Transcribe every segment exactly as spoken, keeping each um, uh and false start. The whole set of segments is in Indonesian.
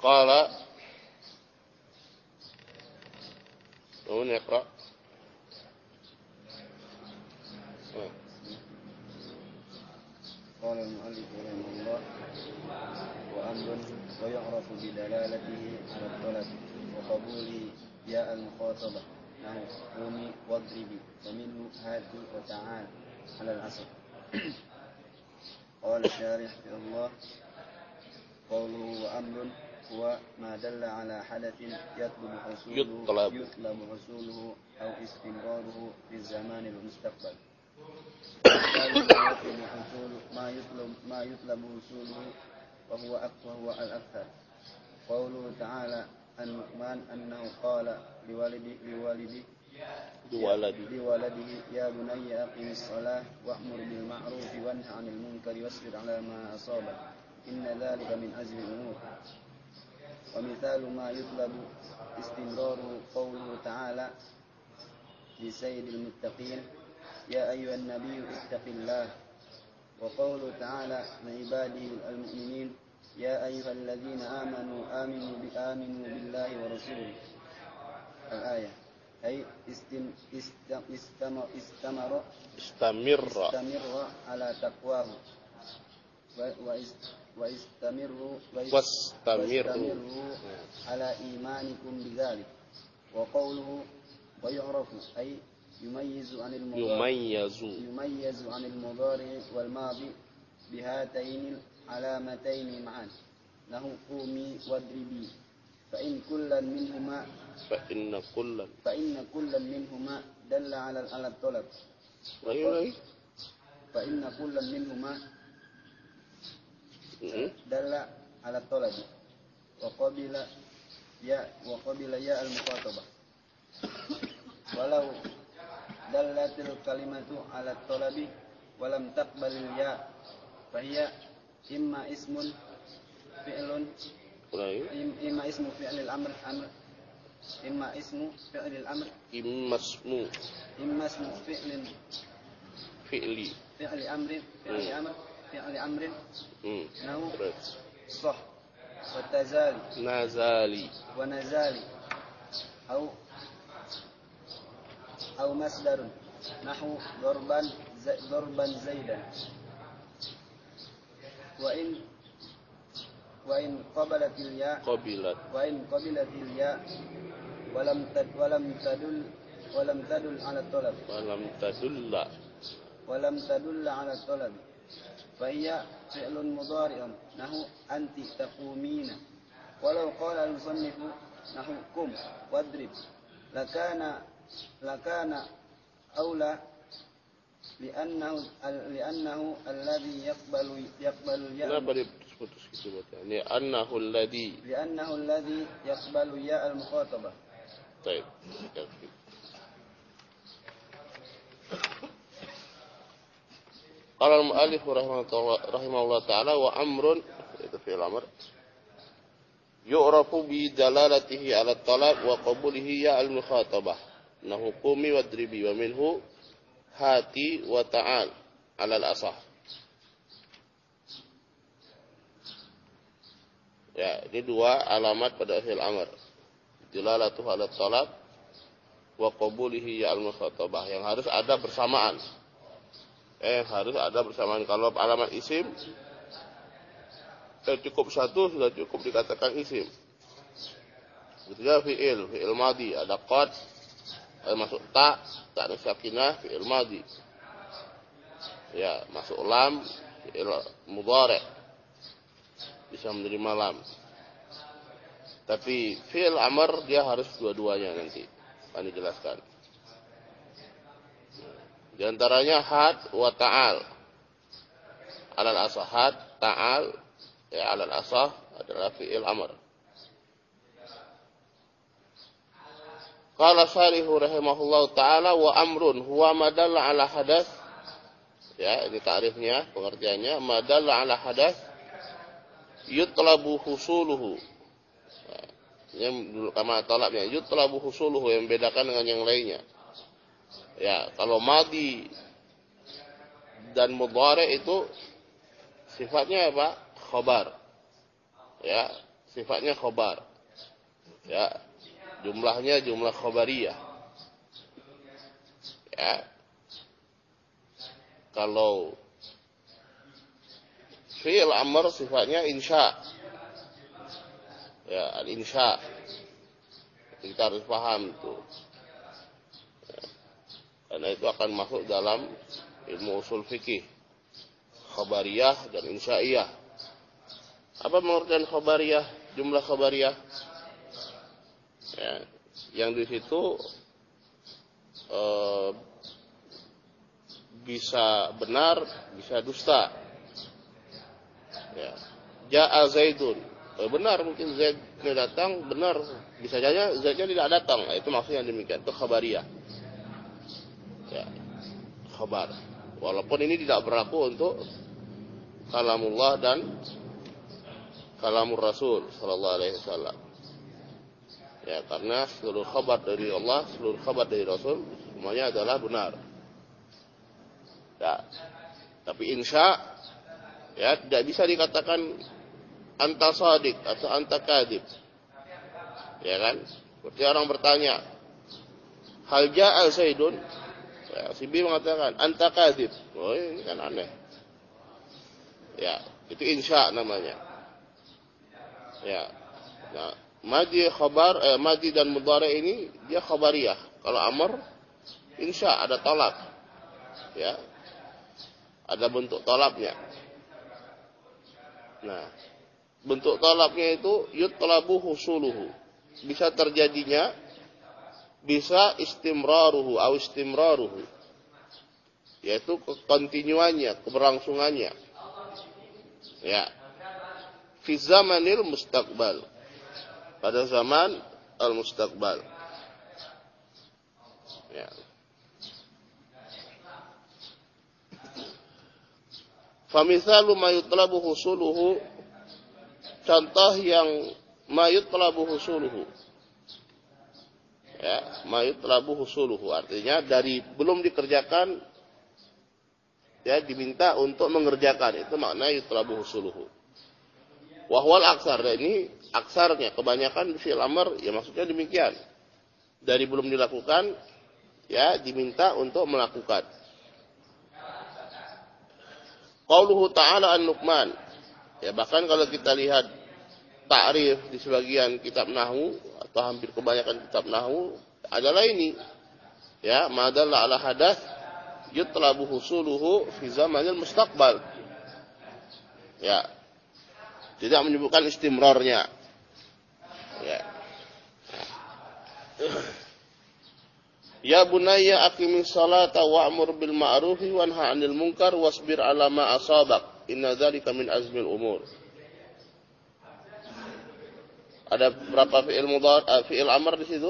qala Nun iqra. قال المؤلف رحمه الله وأمر ويعرف بدلالته على الطلب وقبول ياء المخاطبة نحو قومي واضربي ومنه هاتي وتعال على الأصل. قال الشارح في الله قوله وأمر هو ما دل على حدث يطلب حصوله يطلب, يطلب حصوله أو استمراره في الزمان المستقبل. ما يطلب ما يطلب وصوله وهو وهو الأكثر. قوله تعالى عن لقمان أنه قال لوالده لوالده لولده يا بني أقم الصلاة وأمر بالمعروف وانه عن المنكر واصبر على ما أصابك إن ذلك من عزم الأمور. ومثال ما يطلب استمراره قوله تعالى لسيد المتقين يا أيها النبي اتق الله. وقوله تعالى لعباده المؤمنين يا أيها الذين آمنوا آمنوا بآمنوا بالله ورسوله الآية. أي استم استم استمر استمر استمر استمر على تقواه واستمروا واستمروا على إيمانكم بذلك. وقوله ويعرف أي يميز عن المضارع يميز يميز عن المضارع والماضي بهاتين العلامتين معا له قومي واضربي فإن كلا منهما فإن كلا فإن كلا منهما دل على على الطلب. فإن كلا منهما دل على الطلب وقبل يا وقبل يا المخاطبة. ولو دلت الكلمة على الطلب ولم تقبل الياء فهي إما اسم فعل إما اسم فعل الأمر أمر إما اسم فعل الأمر إما اسم إما اسم فعل فعل فعل أمر فعل أمر فعل أمر نحو صح وتزالي نزالي ونزالي أو أو مصدر نحو ضربا ضربا زيدا. وإن وإن قبلت الياء قبلت وإن قبلت الياء ولم تد ولم تدل ولم تدل على الطلب ولم تدل ولم تدل على الطلب فهي فعل مضارع نحو أنت تقومين. ولو قال المصنف نحو قم واضرب لكان لكان أولى لأنه لأنه الذي يقبل يقبل الياء لأنه الذي لأنه الذي يقبل ياء المخاطبة. طيب قال المؤلف رحمه الله تعالى وأمر itu fi'il amr yu'rafu bi dalalatihi ala talab wa qabulihi ya al mukhatabah nahu qumi wadribi wa minhu hati wa ta'al ala al asah. Ya, ini dua alamat pada fi'il amr. Dalalatuhu ala talab wa qabulihi ya al mukhatabah yang harus ada bersamaan. Eh harus ada bersamaan. Kalau alamat isim eh, cukup satu sudah cukup dikatakan isim. Begitu fi'il, fi'il madhi ada qad eh, masuk ta, ta sakinah fi'il madhi. Ya, masuk lam fi'il mudhari. Bisa menerima lam. Tapi fi'il amr dia harus dua-duanya nanti. Akan dijelaskan. Di antaranya had wa ta'al. Alal asah had, ta'al, ya alal asah adalah fi'il amr. Qala Sharihu rahimahullahu ta'ala wa amrun huwa madalla ala hadas. Ya, ini ta'rifnya, pengertiannya. Madalla ala hadas yutlabu husuluhu. Ya, ini dulu kama talabnya. Yutlabu husuluhu yang membedakan dengan yang lainnya. Ya, kalau madhi dan mudhari itu sifatnya apa? Khabar. Ya, sifatnya khobar. Ya, jumlahnya jumlah khobariyah. Ya. Kalau fi'il amr sifatnya insya. Ya, al-insya. Kita harus paham itu. Ya. Karena itu akan masuk dalam ilmu usul fikih. Khobariyah dan insya'iyah. Apa pengertian khobariyah? Jumlah khobariyah. Ya, yang di situ eh, bisa benar, bisa dusta. Ya. Ja'a Zaidun. Eh, benar mungkin Zaid tidak datang, benar. Bisa saja Zaidnya tidak datang. Nah, itu maksudnya demikian. Itu khabariyah. Ya. Khabar. Walaupun ini tidak berlaku untuk kalamullah dan kalamur Rasul sallallahu alaihi wasallam. Ya, karena seluruh khabar dari Allah, seluruh khabar dari Rasul semuanya adalah benar. Ya. Tapi insya ya tidak bisa dikatakan anta shadiq atau anta kadhib. Ya kan? Seperti orang bertanya, hal ja'a Zaidun? Ya, si B mengatakan anta kadhib. Oh, ini kan aneh. Ya, itu insya namanya. Ya. Nah, madi khabar eh, madi dan mudhari ini dia khabariyah. Kalau amr insya ada talab. Ya. Ada bentuk talabnya. Nah, bentuk talabnya itu yutlabu husuluhu. Bisa terjadinya, bisa istimraruhu atau istimraruhu. Yaitu kontinuannya, keberlangsungannya. Ya. Fi zamanil mustaqbal. Pada zaman al-mustaqbal. Ya. Famithalu ma yutlabu husuluhu, contoh yang ma yutlabu husuluhu. Ya, ma yutlabu husuluhu artinya dari belum dikerjakan ya diminta untuk mengerjakan, itu makna yutlabu husuluhu. Wa huwal aksar, ini aksarnya kebanyakan fi'il amr ya maksudnya demikian. Dari belum dilakukan ya diminta untuk melakukan. Qauluhu ta'ala an-Luqman. Ya bahkan kalau kita lihat ta'rif di sebagian kitab nahwu atau hampir kebanyakan kitab nahwu adalah ini. Ya, madalla ala hadath yutlabu husuluhu fi zamanil mustaqbal. Ya. Tidak menyebutkan istimrarnya. Ya. Ya bunayya aqimis salata wa'mur bil ma'rufi wanha 'anil munkar wasbir 'ala ma asabak. Inna dzalika min azmil umur. Ada berapa fi'il mudhari, uh, fi'il amr di situ?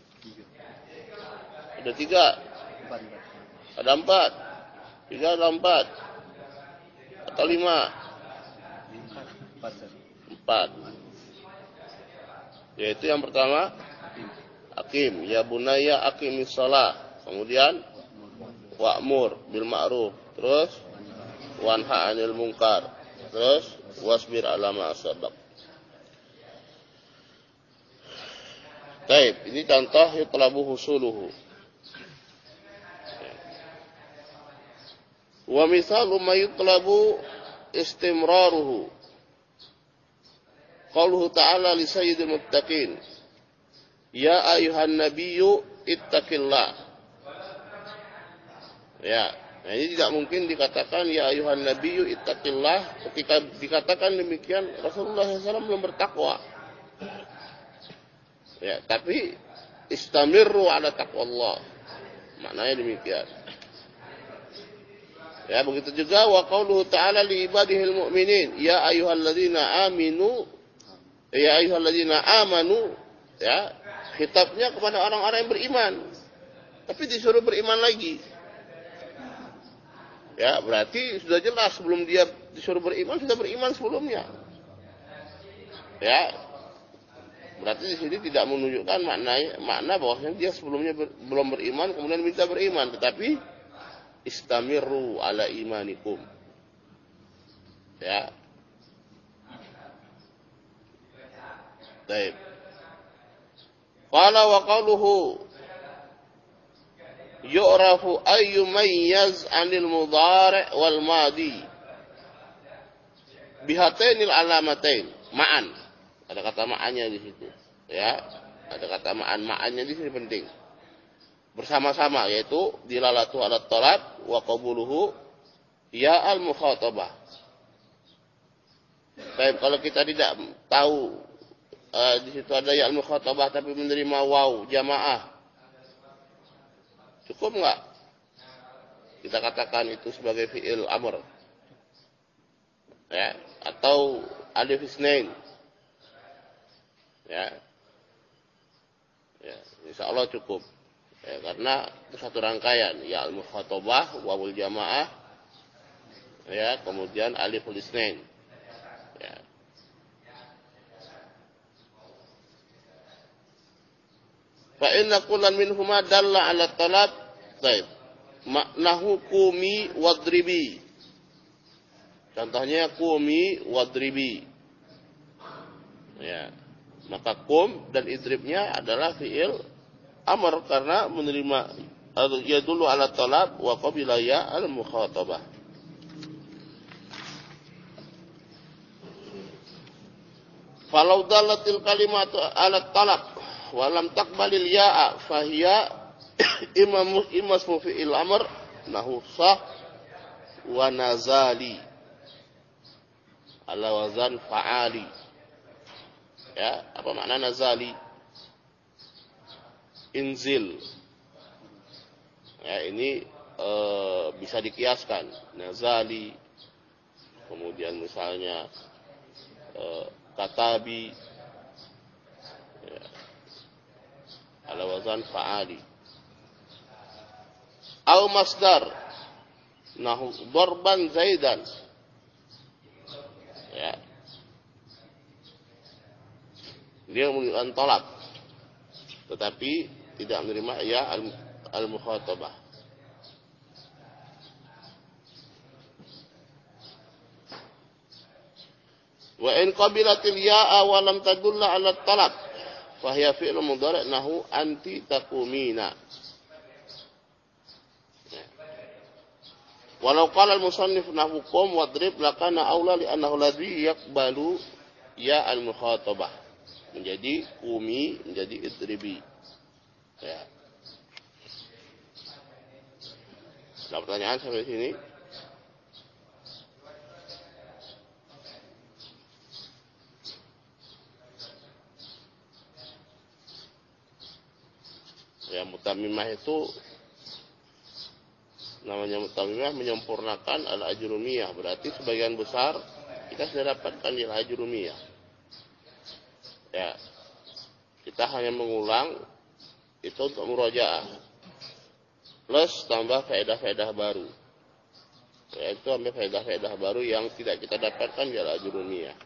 Ada tiga. Ada empat. Tiga ada empat. Atau lima. Empat. Yaitu yang pertama Aqim, ya bunayya aqimis shalah. Kemudian wa'mur bil ma'ruf. Terus wanha 'anil munkar. Terus wasbir 'ala ma asabak. Baik, ini contoh yutlabu husuluhu. Wa misalu ma yutlabu istimraruhu. Qauluhu ta'ala li sayyidil muttaqin. Ya ayuhan nabiyyu ittaqillah. Ya, nah ini tidak mungkin dikatakan ya ayuhan nabiyyu ittaqillah ketika dikatakan demikian Rasulullah shallallahu alaihi wasallam belum bertakwa. Ya, tapi istamirru ala taqwallah. Maknanya demikian. Ya, begitu juga wa qauluhu ta'ala li ibadihil mu'minin, ya ayyuhalladzina aminu, ya ayyuhalladzina amanu, ya, khitabnya kepada orang-orang yang beriman. Tapi disuruh beriman lagi. Ya, berarti sudah jelas sebelum dia disuruh beriman sudah beriman sebelumnya. Ya. Berarti di sini tidak menunjukkan makna makna bahwasanya dia sebelumnya ber, belum beriman kemudian minta beriman, tetapi istamiru ala imanikum. Ya. Baik. Qala wa qawluhu yu'rafu ay yumayyaz 'anil mudhari' wal madi bihatainil alamatain ma'an. Ada kata ma'annya di situ. Ya, ada kata ma'an, ma'annya di sini penting. Bersama-sama, yaitu dilalatu ala talab wa qabuluhu ya al mukhatabah. Baik, kalau kita tidak tahu uh, di situ ada ya al mukhatabah tapi menerima waw jamaah, cukup enggak kita katakan itu sebagai fi'il amr? Ya, atau alif isnain. Ya. Ya, insyaallah cukup. Ya, karena itu satu rangkaian, ya al-mukhatabah, wawul jamaah, ya, kemudian aliful isnain. Ya. Fa inna kullan minhuma dalla 'ala talab. Baik. Maknahu qumi wadribi. Contohnya qumi wadribi. Ya. Maka kum dan idribnya adalah fi'il amr karena menerima ya dulu ala talab wa qabila ya al mukhatabah. Falau dalatil kalimatu ala talab wa lam taqbalil ya'a fahiya imam imasmu fi'il amr nahu sah wa nazali ala wazan fa'ali. Ya, apa makna nazali? Inzil. Ya, ini e, bisa dikiaskan. Nazali. Kemudian misalnya e, katabi. Ya. Ala wazan fa'ali. Au masdar. Nahu darban zaidan. Ya. Dia menunjukkan tolak, tetapi tidak menerima ya al-mukhatabah. Wa in qabilatil ya'a wa lam tadulla 'ala talab fa hiya fi'lun mudhari' nahu anti taqumina. Walau qala al-musannif nahu qum wadrib lakana aula li annahu ladhi yaqbalu ya al-mukhatabah. Menjadi umi, menjadi idribi. Ya. Ada pertanyaan sampai sini? Ya, mutamimah itu namanya mutamimah menyempurnakan al-ajrumiyah. Berarti sebagian besar kita sudah dapatkan di al-ajrumiyah. Ya, kita hanya mengulang itu untuk murojaah. Plus tambah faedah-faedah baru. Yaitu ambil faedah-faedah baru yang tidak kita dapatkan di al-ajrumiyah.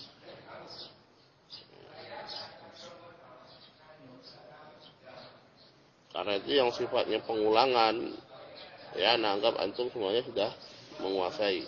Karena itu yang sifatnya pengulangan, ya, anggap antum semuanya sudah menguasai.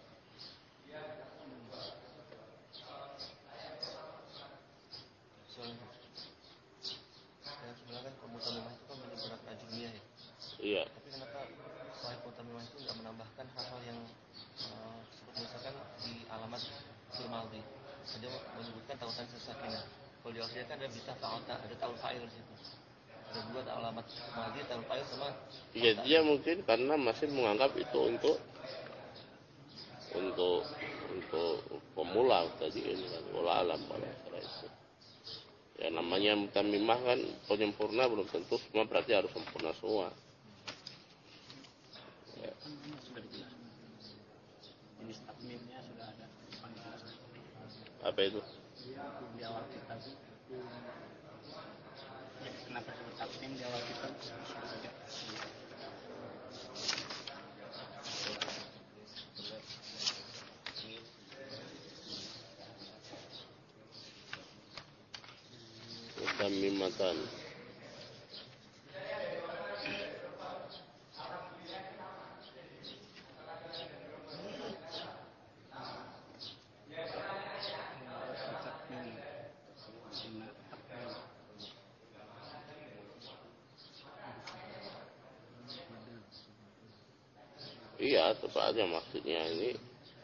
Iya. Tapi kenapa sahih mutamimah itu nggak menambahkan hal-hal yang uh, seperti misalkan di alamat fi'il madhi, dia menyebutkan tautan sakinah. Kalau di aslinya kan ada bisa ta'ata, ada ta'ul fa'il di situ. Ada dua alamat madhi, ta'ul fa'il sama. Iya, dia mungkin karena masih menganggap itu untuk untuk untuk pemula tadi ini kan, wala alam pada itu. Ya namanya mutamimah kan penyempurna belum tentu semua berarti harus sempurna semua. Jenis takmimnya sudah ada. Apa itu? Di awal kitab. Kenapa disebut takmim di awal kitab? Mutammimatan. Iya, tepatnya maksudnya ini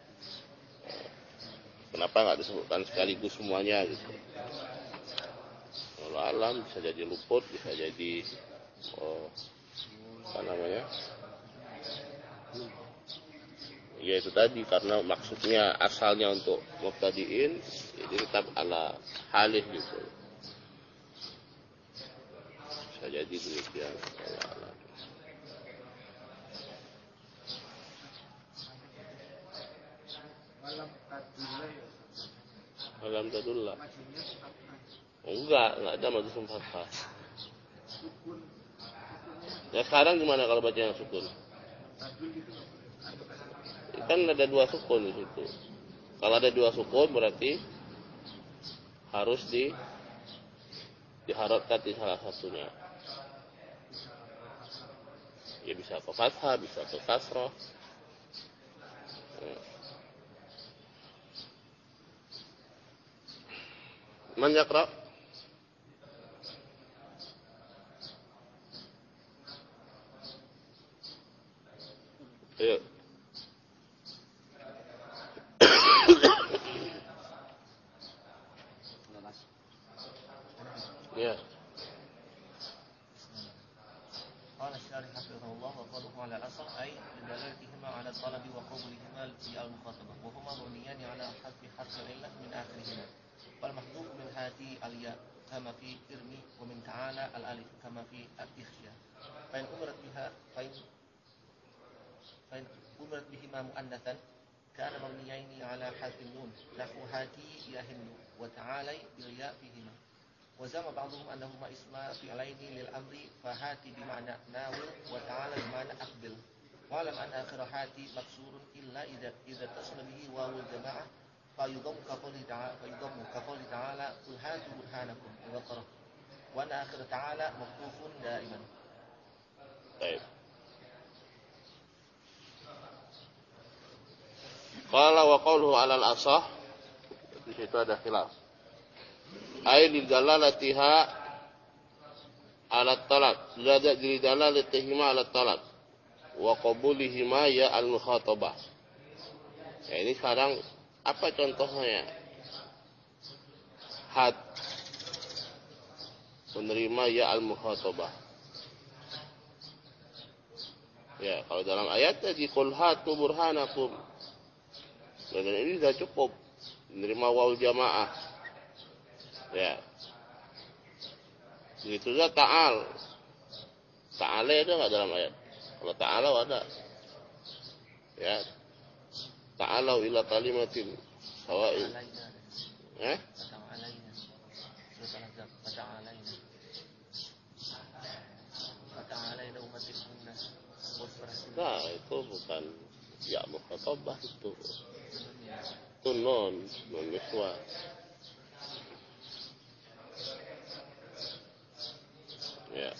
kenapa nggak disebutkan sekaligus semuanya gitu. Kalau alam bisa jadi luput, bisa jadi oh, apa namanya? Ya itu tadi karena maksudnya asalnya untuk mubtadiin, jadi tetap ala halih gitu. Bisa jadi demikian. Allah alam. Alam tadullah. Oh, enggak, enggak ada majzum fathah. Ya sekarang gimana kalau baca yang sukun? Kan ada dua sukun di situ. Kalau ada dua sukun berarti harus di diharapkan di salah satunya. Ya bisa ke fathah, bisa ke kasrah. Ya. Man yaqra? Ayo. Ya. قال الشارح حفظه الله وقوله على الأصل أي لدلالتهما على الطلب وقبولهما للمخاطبة وهما مبنيان على حذف حرف العلة من آخرهما والمحذوف من هذه الياء كما في ارمي ومن تعالى الألف كما في اخشى فإن أمرت بها فإن فإن أمرت بهما مؤنثا كان مبنيين على حذف النون نحو هاتي يا هند وتعالي بالياء فيهما وزعم بعضهم أنهما اسما فعلين للأمر فهاتي بمعنى ناول وتعالى بمعنى أقبل واعلم أن آخر هاتي مكسور إلا إذا إذا اتصل به واو الجماعة فيضم كقوله تعالى فيضم كقوله تعالى قل هاتوا برهانكم البقرة وأن آخر تعالى مكتوف دائما. طيب. Qala wa qawluhu 'ala al-asah. Di situ ada khilaf. Ai lidalalatiha 'ala at-talab. Lidalalatiha 'ala at-talab. Wa qabulihima ya al-mukhatabah. Ya ini sekarang apa contohnya? Had menerima ya al-mukhatabah. Ya, kalau dalam ayatnya di qul hatu burhanakum. Dan ini sudah cukup menerima waw jamaah. Ya. Begitu juga ta'al. Ta'ala ada enggak dalam ayat? Kalau ta'ala ada. Ya. Ta'alau ila kalimatin sawa'in. Eh? Nah, itu bukan ya mukhatabah itu. Itu non, non niswa. Ya.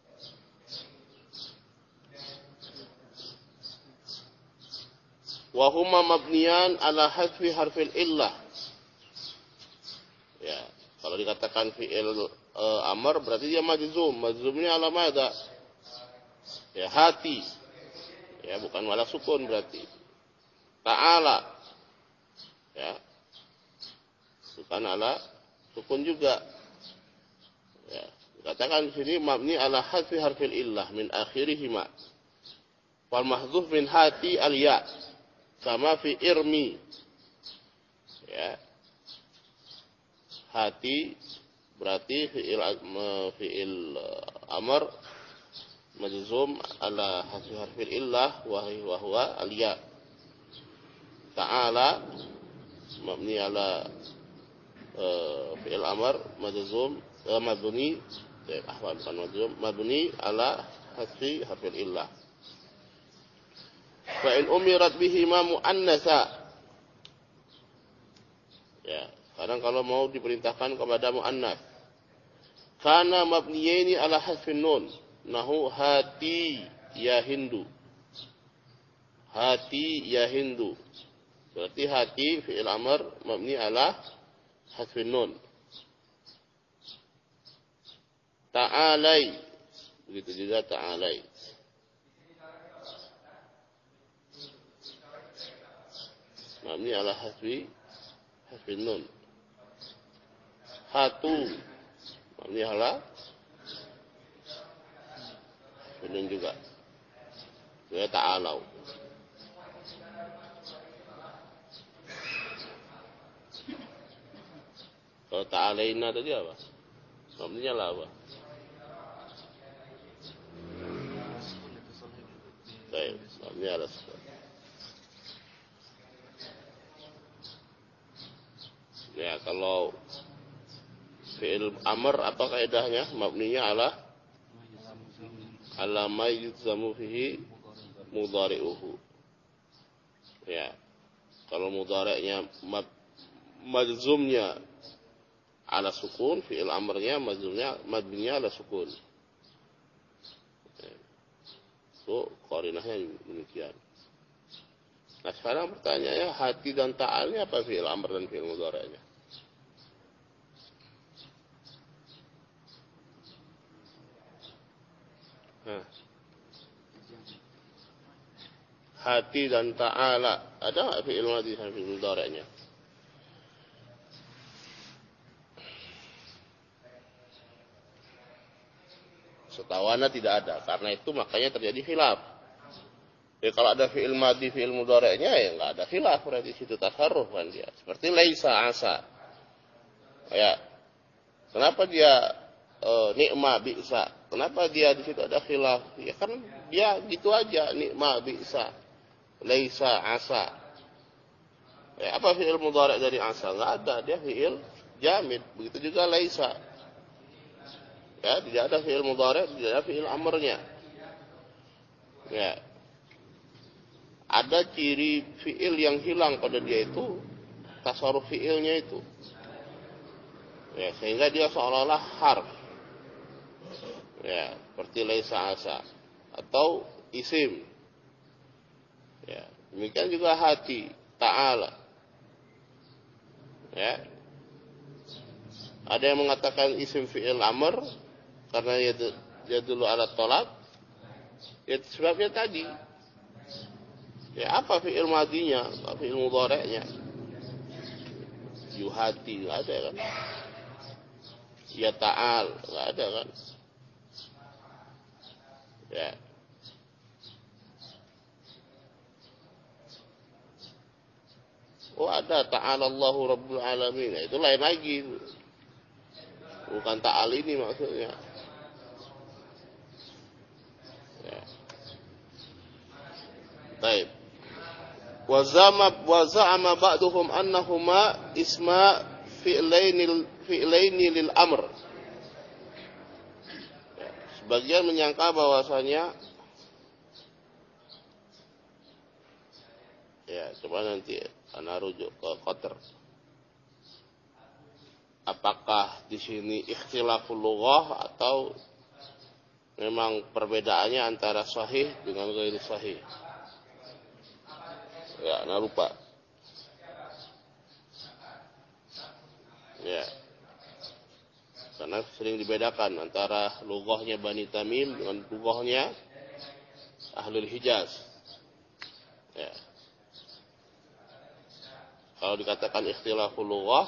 Wa huma mabniyan ala hadfi harfil illah. Ya, kalau dikatakan fi'il uh, amr berarti dia majzum. Majzumnya ala madza? Ya, hati. Ya, bukan wala sukun berarti. Ta'ala. Ya. Bukan ala sukun juga. Ya, dikatakan di sini mabni ala hadfi harfil illah min akhirihima. Wal mahdhuf min hati al ya. Sama fi irmi. Ya. Hati berarti fi'il fi'il amr majzum ala hasfi harfil illah wa huwa al ya. Ta'ala mabni ala uh, fi'il amr majzum uh, mabni eh, ahwan bukan majzum mabni ala hasfi harfil illah. Fa in umirat bihima muannatsa. Ya, sekarang kalau mau diperintahkan kepada muannats. Kana mabniyaini ala hasfin nun. Nahu hati ya hindu. Hati ya hindu. Berarti hati fi'il amr mabni ala hasfin nun. Ta'alai. Begitu juga ta'alai. mabni ala hasbi hasbi nun. Hatu mabni ala hasbi nun juga. Ya ta'alau. Kalau ta'alaina tadi apa? Mabninya lah apa? Baik, mabninya ala sukun. Ya, kalau fi'il amr apa kaidahnya? Mabninya ala ala ma yujzamu fihi mudhari'uhu. Ya. Kalau mudhari'nya mab, majzumnya ala sukun, fi'il amrnya majzumnya mabninya ala sukun. Ya. So, qarinahnya demikian. Nah, sekarang pertanyaannya hati dan ta'alnya apa fi'il amr dan fi'il mudhari'nya? Nah. Hati dan ta'ala ada nggak fi'il madhi dan fi'il mudhari'nya? Setawana tidak ada, karena itu makanya terjadi khilaf. Ya, kalau ada fi'il madhi, fi'il mudhari'nya ya nggak ada khilaf, berarti situ tasarruf kan dia. Seperti laisa asa. Ya. Kenapa dia e, nikma bi'sa? Kenapa dia di situ ada khilaf? Ya kan dia gitu aja, nikma bi'sa. Laisa asa. Ya, apa fi'il mudhari' dari asa? Nggak ada, dia fi'il jamid. Begitu juga laisa. Ya, tidak ada fi'il mudhari', tidak ada fi'il amrnya. Ya. Ada ciri fi'il yang hilang pada dia itu tasarruf fi'ilnya itu. Ya, sehingga dia seolah-olah harf. Ya, seperti laisa asa atau isim. Ya, demikian juga hati, ta'ala. Ya. Ada yang mengatakan isim fi'il amr karena dia, dia dulu alat tolak. Ya, sebabnya tadi. Ya, apa fi'il madinya, apa fi'il mudhari'nya? Yuhati, enggak ada kan? Ya ta'al, enggak ada kan? Ya. Oh ada ta'ala Allahu Rabbul Alamin. Nah, itu lain lagi. Bukan ta'al ini maksudnya. Ya. Baik. Wa zama wa za'ama ba'duhum annahuma isma fi'lainil fi'laini lil amr. Ya. Sebagian menyangka bahwasanya ya, coba nanti ana rujuk ke Qatr. Apakah di sini ikhtilaful lughah atau memang perbedaannya antara sahih dengan ghairi sahih? Ya, ana lupa. Ya. Karena sering dibedakan antara lughahnya Bani Tamim dengan lughahnya Ahlul Hijaz. Ya. Kalau dikatakan ikhtilaful lughah,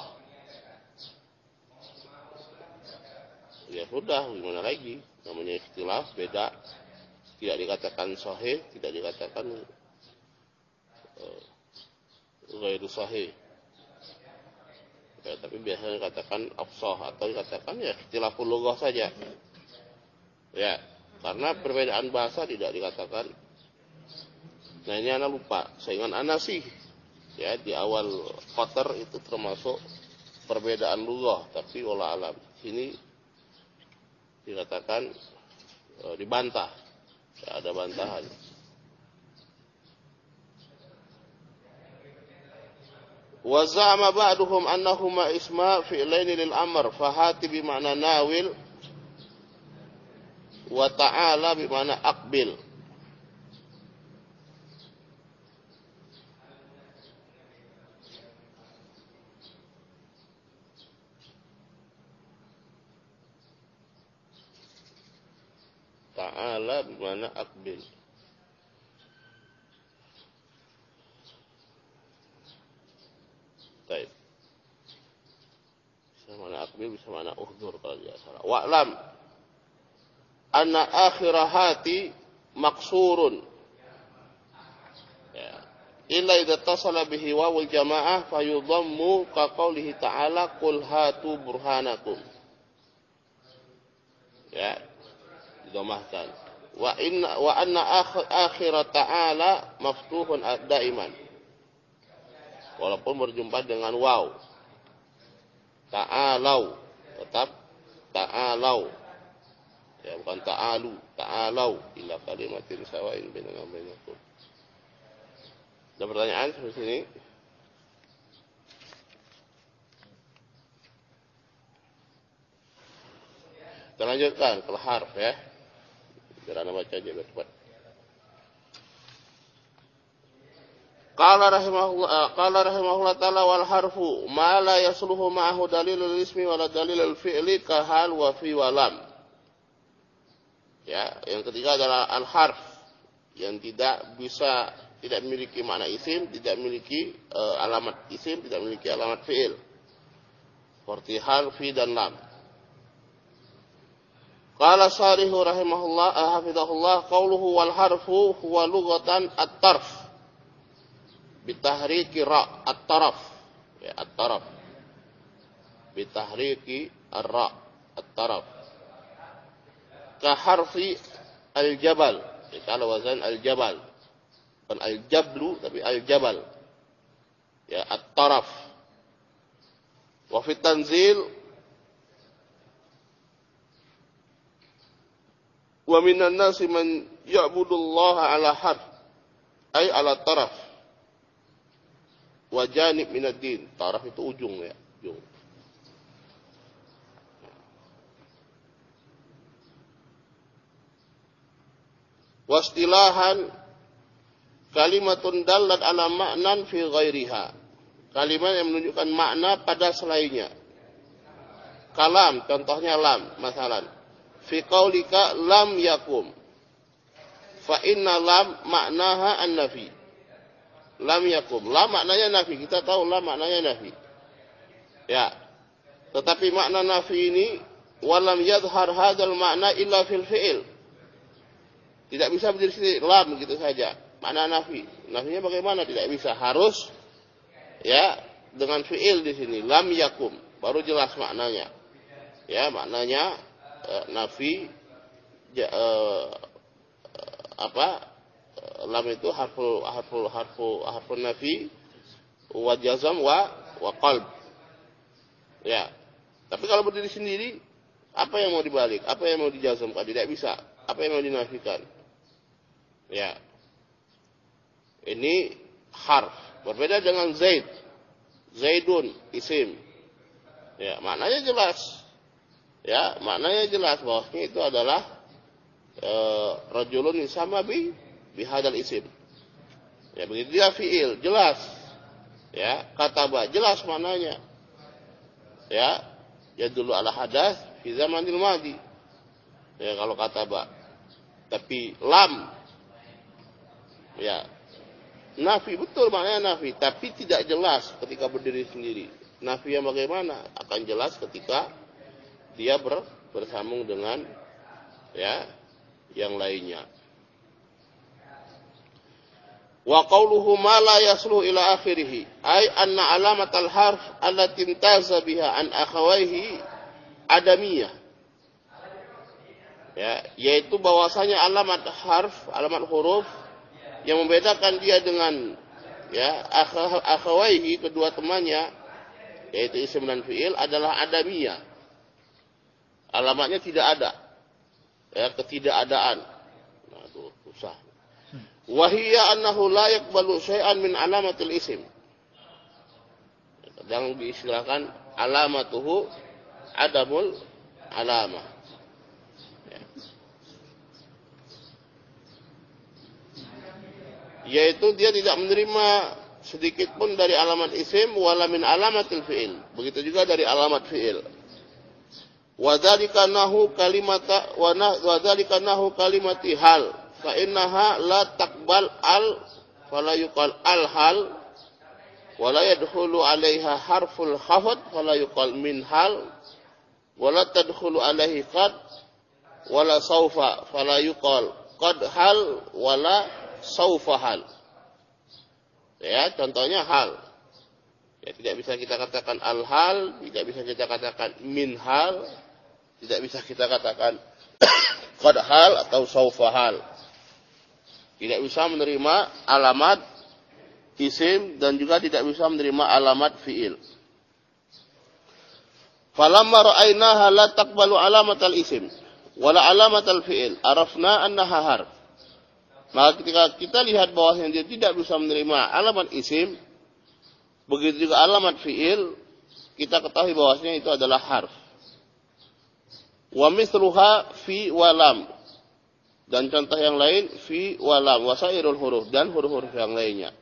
ya sudah, gimana lagi? Namanya ikhtilaf, beda. Tidak dikatakan sahih, tidak dikatakan uh, ghairu sahih. Ya, tapi biasanya dikatakan afsah atau dikatakan ya ikhtilaful lughah saja. Ya, karena perbedaan bahasa tidak dikatakan. Nah, ini ana lupa. Saingan ana sih ya di awal Qatr itu termasuk perbedaan lughah, tapi wallah alam sini dikatakan e, dibantah, ya, ada bantahan. Wa za'ama ba'duhum annahuma isma fi'laini lil amr fahati bi ma'na nawil wa ta'ala bi ma'na aqbil. Ta'ala bimana akbil. istakmil bisa makna uhdur kalau tidak salah. Wa'lam anna akhirahati maksurun. Ya. Illa idza tasala bihi wawul jamaah fayudhammu ka qoulihi ta'ala qul hatu burhanakum. Ya. Didomahkan. Wa inna wa anna akhirat ta'ala maftuhun daiman. Walaupun berjumpa dengan waw. Ta'alau, tetap ta'alau. Ya, bukan ta'alu, ta'alau ila kalimatin sawain bainana bainakum. Ada pertanyaan sampai sini? Kita lanjutkan ke harf ya. Biar anda baca aja biar cepat. Qala rahimahullah qala rahimahullah ta'ala wal harfu ma la yasluhu ma'ahu dalilul ismi wala dalilul fi'li ka hal wa fi wa lam. Ya, yang ketiga adalah al harf yang tidak bisa tidak memiliki makna isim, tidak memiliki uh, alamat isim, tidak memiliki alamat fi'il. Seperti hal, fi dan lam. Qala syarihu rahimahullah uh, hafizahullah qauluhu wal harfu huwa lughatan at-tarf. Bitahriki ra at-taraf ya at-taraf bitahriki ar-ra at-taraf ka harfi al-jabal kalau wazan al-jabal bukan al-jablu tapi al-jabal ya at-taraf wa fi tanzil wa minan nasi man ya'budullaha ala harf ay ala taraf wajanib minad din. Taraf itu ujung ya, ujung. Wastilahan kalimatun dallat ala ma'nan fi ghairiha. Kalimat yang menunjukkan makna pada selainnya. Kalam, contohnya lam, masalan. Fi qaulika lam yakum. Fa inna lam maknaha an-nafi. Lam yakum. Lam maknanya nafi. Kita tahu lam maknanya nafi. Ya. Tetapi makna nafi ini walam yadhhar hadzal makna illa fil fi'il. Tidak bisa berdiri sendiri lam gitu saja. Makna nafi. Nafinya bagaimana? Tidak bisa. Harus ya dengan fi'il di sini. Lam yakum. Baru jelas maknanya. Ya, maknanya eh, nafi ja, eh, apa? Lam itu harful harful harful harful nafi wa jazam wa wa qalb. Ya. Tapi kalau berdiri sendiri, apa yang mau dibalik? Apa yang mau dijazamkan? Tidak bisa. Apa yang mau dinafikan? Ya. Ini harf. Berbeda dengan Zaid. Zaidun isim. Ya, maknanya jelas. Ya, maknanya jelas bahwasanya itu adalah eh, rajulun sama bi bihadal isim. Ya, begitu dia fiil, jelas. Ya, kataba, jelas maknanya. Ya, yadullu ala hadas fi zamanil madi. Ya, kalau kataba. Tapi lam ya, nafi betul maknanya nafi, tapi tidak jelas ketika berdiri sendiri. Nafi yang bagaimana? Akan jelas ketika dia ber, bersambung dengan ya yang lainnya. Wa qawluhu ma la yasluhu ila akhirih ay anna alamatal harf allati imtaza biha an akhawaihi adamiyah. Ya, yaitu bahwasanya alamat harf, alamat huruf yang membedakan dia dengan ya akhawaihi kedua temannya yaitu isim dan fiil adalah adamiyah. Alamatnya tidak ada. Ya, ketidakadaan. Nah, itu susah. Wahiyya annahu la yaqbalu syai'an min alamatil isim. Kadang diistilahkan alamatuhu adamul alamah. Ya. Yaitu dia tidak menerima sedikit pun dari alamat isim wala min alamatil fi'il. Begitu juga dari alamat fi'il. Wa dzalika nahu kalimata wa dzalika nahu kalimati hal. Fa innaha la taqbal al fala yuqal al hal wa la yadkhulu 'alaiha harful khafd fala yuqal min hal wala tadkhulu alaihi qad wala saufa fala yuqal qad hal wala saufa hal. Ya, contohnya hal. Ya, tidak bisa kita katakan al-hal, tidak bisa kita katakan min hal, tidak bisa kita katakan qad hal atau saufa hal. Tidak bisa menerima alamat isim dan juga tidak bisa menerima alamat fi'il. Falamma ra'aynaha la taqbalu alamatal isim wala alamatal fi'il, arafna annaha harf. Maka ketika kita lihat bahwasanya dia tidak bisa menerima alamat isim, begitu juga alamat fi'il, kita ketahui bahwasanya itu adalah harf. Wa mithluha fi wa lam. Dan contoh yang lain fi wa lam wa sairul huruf, dan huruf-huruf yang lainnya.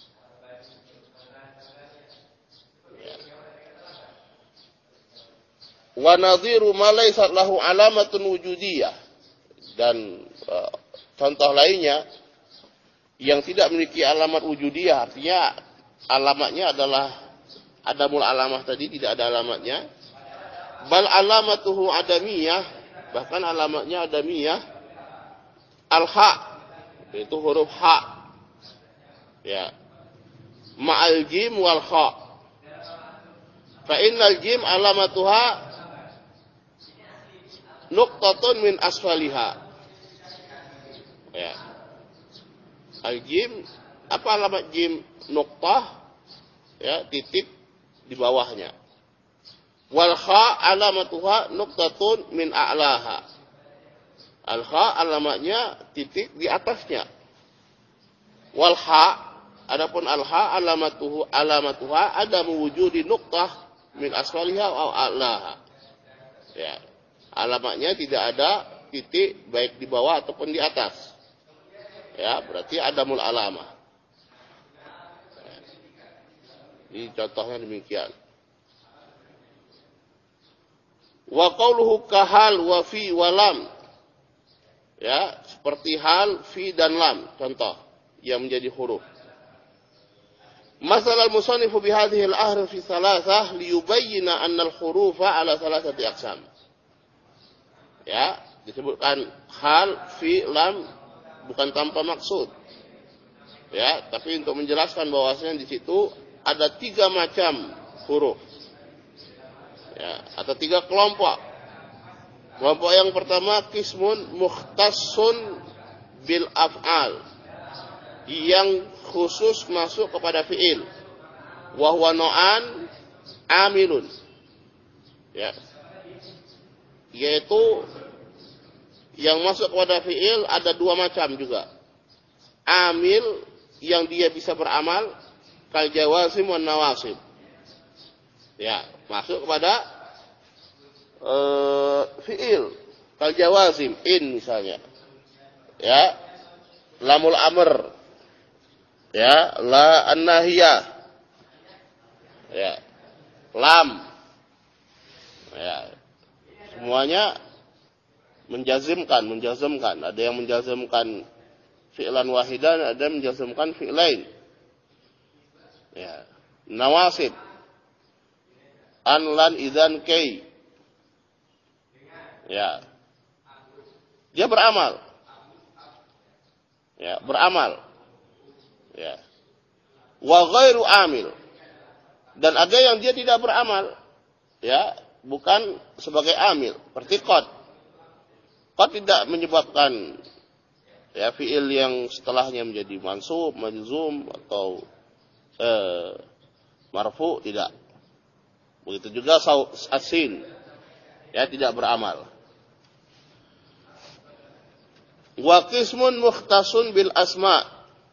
Wa nadhiru ma laysa lahu alamatun wujudiyah. Dan uh, contoh lainnya yang tidak memiliki alamat wujudiyah, artinya alamatnya adalah adamul alamah tadi, tidak ada alamatnya. Bal alamatuhu adamiyah, bahkan alamatnya adamiyah. Al-ha, itu huruf ha. Ya. Ma'al jim wal kha. Fa innal jim alamatuha nuqtatun min asfaliha. Ya. Al-jim, apa alamat jim? Nuqtah, ya, titik di bawahnya. Wal kha alamatuha nuqtatun min a'laha. Al-kha alamatnya titik di atasnya. Wal ha, adapun al-ha alamatuhu alamatuha ada mewujudi nuqtah min asfaliha aw a'laha. Ya. Alamatnya tidak ada titik baik di bawah ataupun di atas. Ya, berarti adamul alamah. Ya. Ini contohnya demikian. Wa qauluhu kahal wa fi wa lam. Ya, seperti hal, fi dan lam, contoh yang menjadi huruf. Masalah al-musannifu bihadhihi al-ahruf fi thalathah liyubayyina anna al-hurufa ala thalathati aqsam. Ya, disebutkan hal, fi, lam bukan tanpa maksud. Ya, tapi untuk menjelaskan bahwasanya di situ ada tiga macam huruf. Ya, atau tiga kelompok. Kelompok yang pertama qismun mukhtassun bil af'al, yang khusus masuk kepada fi'il. Wa huwa nau'an amilun. Ya. Yaitu yang masuk kepada fi'il ada dua macam juga. Amil yang dia bisa beramal, kal jawazim wan nawasib. Ya, masuk kepada Uh, fi'il kal jawazim, in misalnya, ya, lamul amr, ya, la an-nahiyah, ya, lam, ya, semuanya menjazimkan, menjazimkan. Ada yang menjazimkan fi'lan wahidan, ada yang menjazimkan fi'lain. Ya, nawasib, an, lan, idzan, kay. Ya, dia beramal, ya, beramal, ya, wa ghairu amil, dan ada yang dia tidak beramal, ya, bukan sebagai amil, seperti qad. Qad tidak menyebabkan, ya, fiil yang setelahnya menjadi mansub, majzum atau eh, marfu, tidak. Begitu juga asin, ya, tidak beramal. Wa qismun mukhtasun bil asma.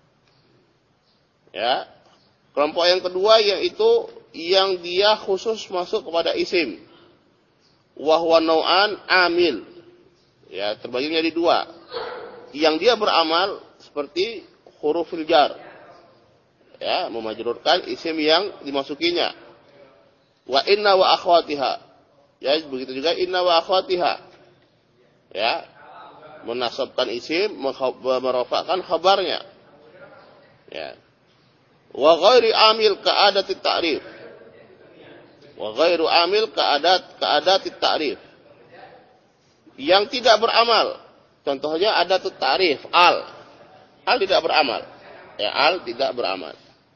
Ya. Kelompok yang kedua yaitu yang dia khusus masuk kepada isim. Wa huwa nau'an amil. Ya, terbagi menjadi dua. Yang dia beramal seperti huruful jar. Ya, memajrurkan isim yang dimasukinya. Wa inna wa akhwatiha. Ya, begitu juga inna wa akhwatiha. Ya, menasabkan isim, merofakkan khabarnya. Ya. Wa ghairi amil ka'adati ta'rif. Wa ghairu amil ka'adat ka'adat ta'rif. Yang tidak beramal. Contohnya adatut ta'rif, al. Al tidak beramal. Ya, al tidak beramal.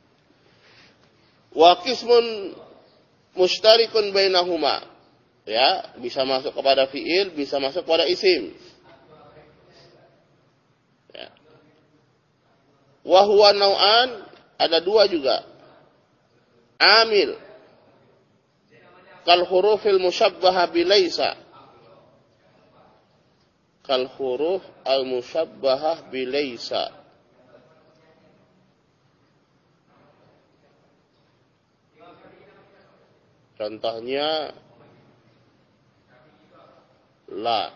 Wa qismun mushtarikun bainahuma. Ya, bisa masuk kepada fiil, bisa masuk kepada isim. Ya. Wa huwa nau'an, ada dua juga. Amil kal hurufil musyabbahah bilaisa. Kal huruf al musyabbahah bilaisa. Contohnya la,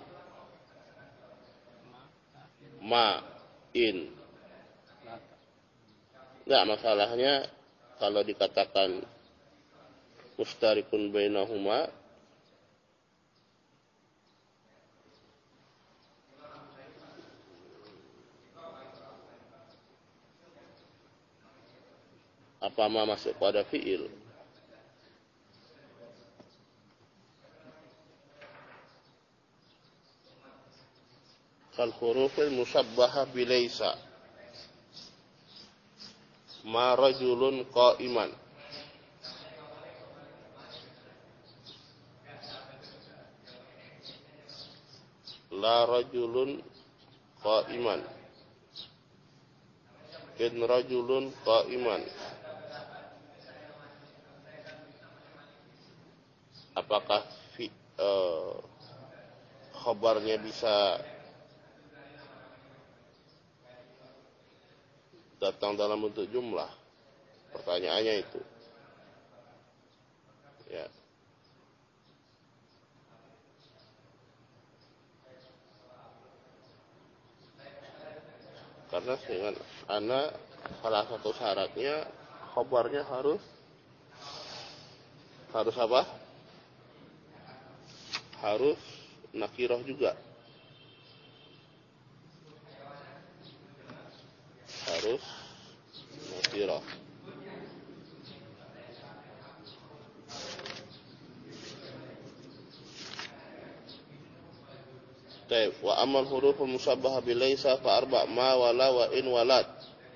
ma, in. Enggak, masalahnya kalau dikatakan mustarikun bainahuma, apa ma masuk pada fiil? Kal hurufil musyabbahah bilaisa. Ma rajulun qa'iman. La rajulun qa'iman. In rajulun qa'iman. Apakah fi, uh, khabarnya bisa datang dalam bentuk jumlah? Pertanyaannya itu. Ya. Karena dengan ana salah satu syaratnya khabarnya harus harus apa? Harus nakirah juga. Harus nakirah. Baik, wa amal huruful musyabbahah bilaisa fa arba' ma wala wa in walad.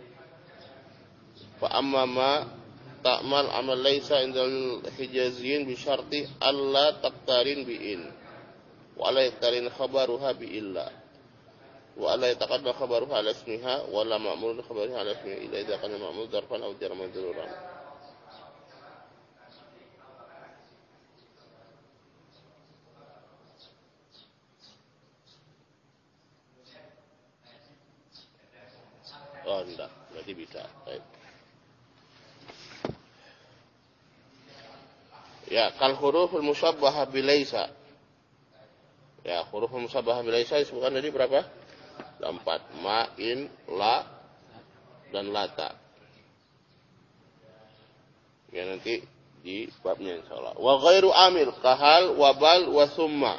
Fa amma ma ta'mal amal laisa indal hijaziyin bi syarti alla taqtarin bi in. Wa la yaqtarin khabaruha bi illa. Wa la yataqaddam khabaruha ala ismiha wa la ma'mul khabaruha ala ismiha illa idza kana ma'mul dzarfan aw jar majruran. Oh, enggak, berarti bisa. Baik. Ya, kal huruful musyabbahah bilaisa. Ya, huruful musyabbahah bilaisa disebutkan tadi berapa? Empat. Ma, in, la, dan lata. Ya, nanti di babnya insyaallah. Wa ghairu amil kahal, wabal, wa summa.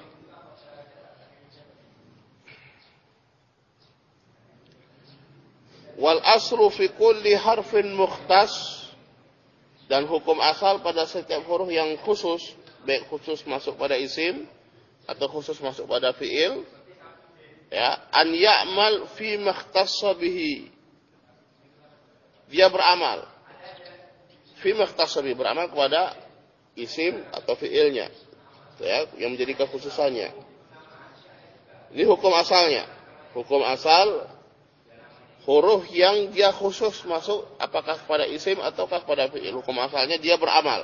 Wal asru fi kulli harfin mukhtas, dan hukum asal pada setiap huruf yang khusus, baik khusus masuk pada isim atau khusus masuk pada fiil, ya, an ya'mal fi makhtassa bihi. Dia beramal fi makhtassa bihi, beramal kepada isim atau fiilnya, ya, yang menjadi kekhususannya. Ini hukum asalnya. Hukum asal huruf yang dia khusus masuk apakah pada isim ataukah pada fi'il, hukum asalnya dia beramal.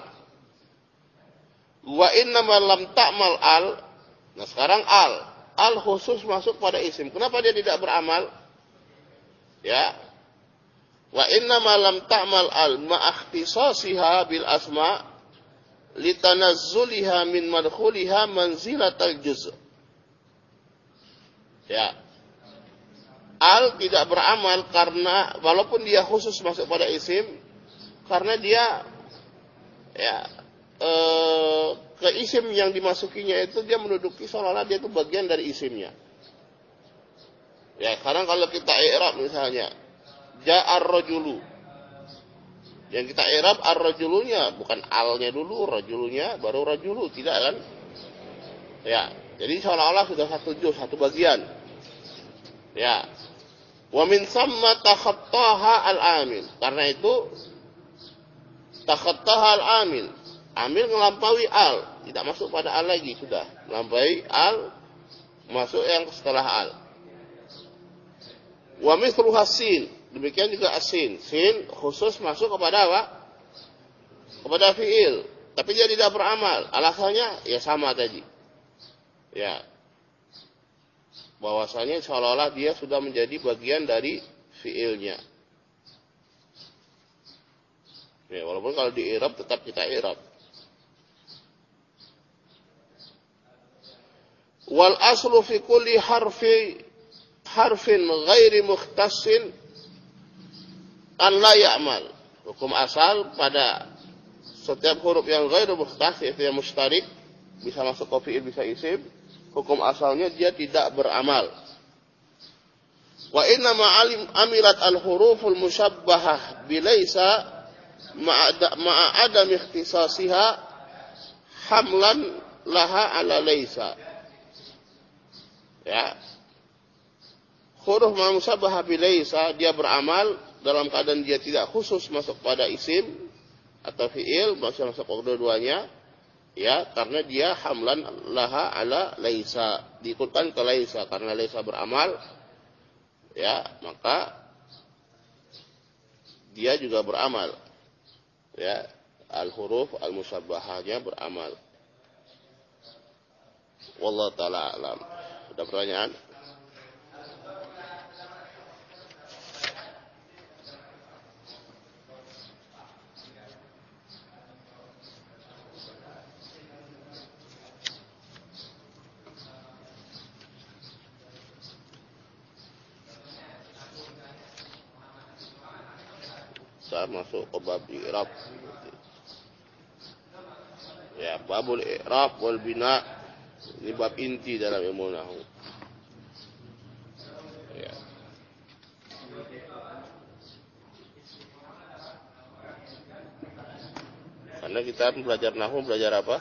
Wa innama lam ta'mal al. Nah, sekarang al. Al khusus masuk pada isim. Kenapa dia tidak beramal? Ya. Wa innama lam ta'mal al ma'akhtisasiha bil asma' litanazzuliha min madkhuliha manzilatal juz'. Ya. Al tidak beramal karena walaupun dia khusus masuk pada isim, karena dia ya e, ke isim yang dimasukinya itu dia menduduki seolah-olah dia itu bagian dari isimnya. Ya, sekarang kalau kita i'rab misalnya ja'ar rajulu, Yang kita i'rab ar-rajulunya, bukan alnya dulu, rajulunya baru rajulu, tidak kan? Ya, jadi seolah-olah sudah satu juz, satu bagian. Ya. Wa min samma takhattaha al-amil. Karena itu takhattaha al-amil. Amil melampaui al, tidak masuk pada al lagi, sudah melampaui al, masuk yang setelah al. Wa mithlu hasin, demikian juga asin. Sin khusus masuk kepada apa? Kepada fiil, tapi dia tidak beramal. Alasannya ya sama tadi. Ya. Bahwasanya seolah-olah dia sudah menjadi bagian dari fiilnya. Ya, walaupun kalau di i'rab tetap kita i'rab. Wal aslu fi kulli harfi harfin ghairi mukhtassin an la ya'mal. Hukum asal pada setiap huruf yang ghairu mukhtas, yaitu yang mustarik, bisa masuk ke fi'il, bisa isim, hukum asalnya dia tidak beramal. Wa inna ma'alim amilat al-huruful musyabbahah bilaisa ma'a adam ikhtisasiha hamlan laha ala laisa. Ya. Huruf musyabbahah bilaisa dia beramal dalam keadaan dia tidak khusus masuk pada isim atau fi'il, masih masuk kedua-duanya, ya, karena dia hamlan laha ala laisa, diikutkan ke laisa, karena laisa beramal, ya, maka dia juga beramal, ya, al-huruf al-musyabbahahnya beramal. Wallahu ta'ala alam. Ada pertanyaan? Saya masuk ke bab i'rab. Ya, babul i'rab wal bina, ini bab inti dalam ilmu nahwu. Ya. Karena kita belajar nahwu, belajar apa?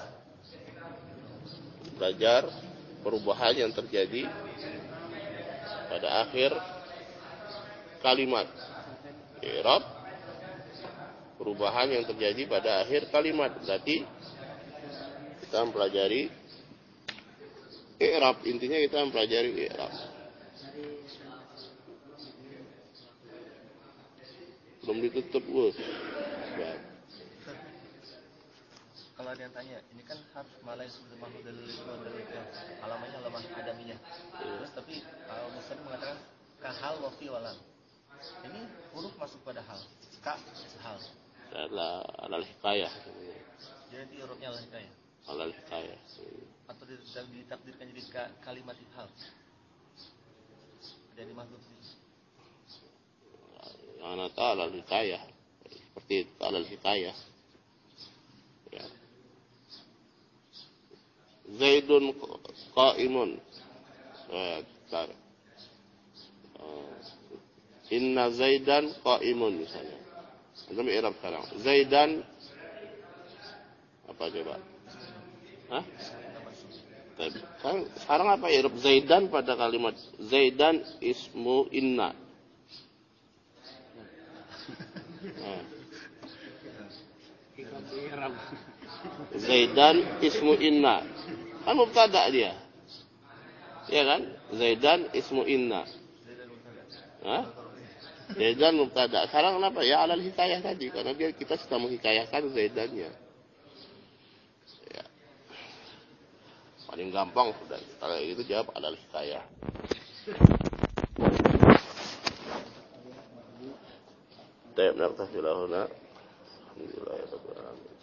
Belajar perubahan yang terjadi pada akhir kalimat. I'rab, perubahan yang terjadi pada akhir kalimat. Berarti kita mempelajari i'rab, intinya kita mempelajari i'rab. Belum ditutup, Bos. Kalau ada yang tanya, ini kan harf malai sudah mahmud dalil itu dari alamannya lemah adamiyah. Terus tapi kalau Muslim mengatakan kahal wa fi walam. Ini huruf masuk pada hal. Ka hal. Adalah alal hikayah. Jadi hurufnya alal hikayah. Alal hikayah. Atau ditakdirkan jadi kalimat hal. Jadi mahdhuf. Ana ta'ala alal hikayah. Seperti alal hikayah. Ya. Zaidun qa'imun. Eh, tar. Uh, inna Zaidan qa'imun misalnya. Antum i'rab sekarang. Zaidan apa coba? Hah? Sekarang, sekarang apa i'rab Zaidan pada kalimat Zaidan ismu inna. Nah. Zaidan ismu inna. Kan mubtada dia. Ya kan? Zaidan ismu inna. Hah? Zaidan mubtada. Sekarang kenapa? Ya alal hikayah tadi, karena dia kita sudah menghikayahkan Zaidannya. Ya. Paling gampang sudah. Kalau itu jawab alal hikayah. Tayyib, naqtafilahuna. Alhamdulillah ya rabbil alamin.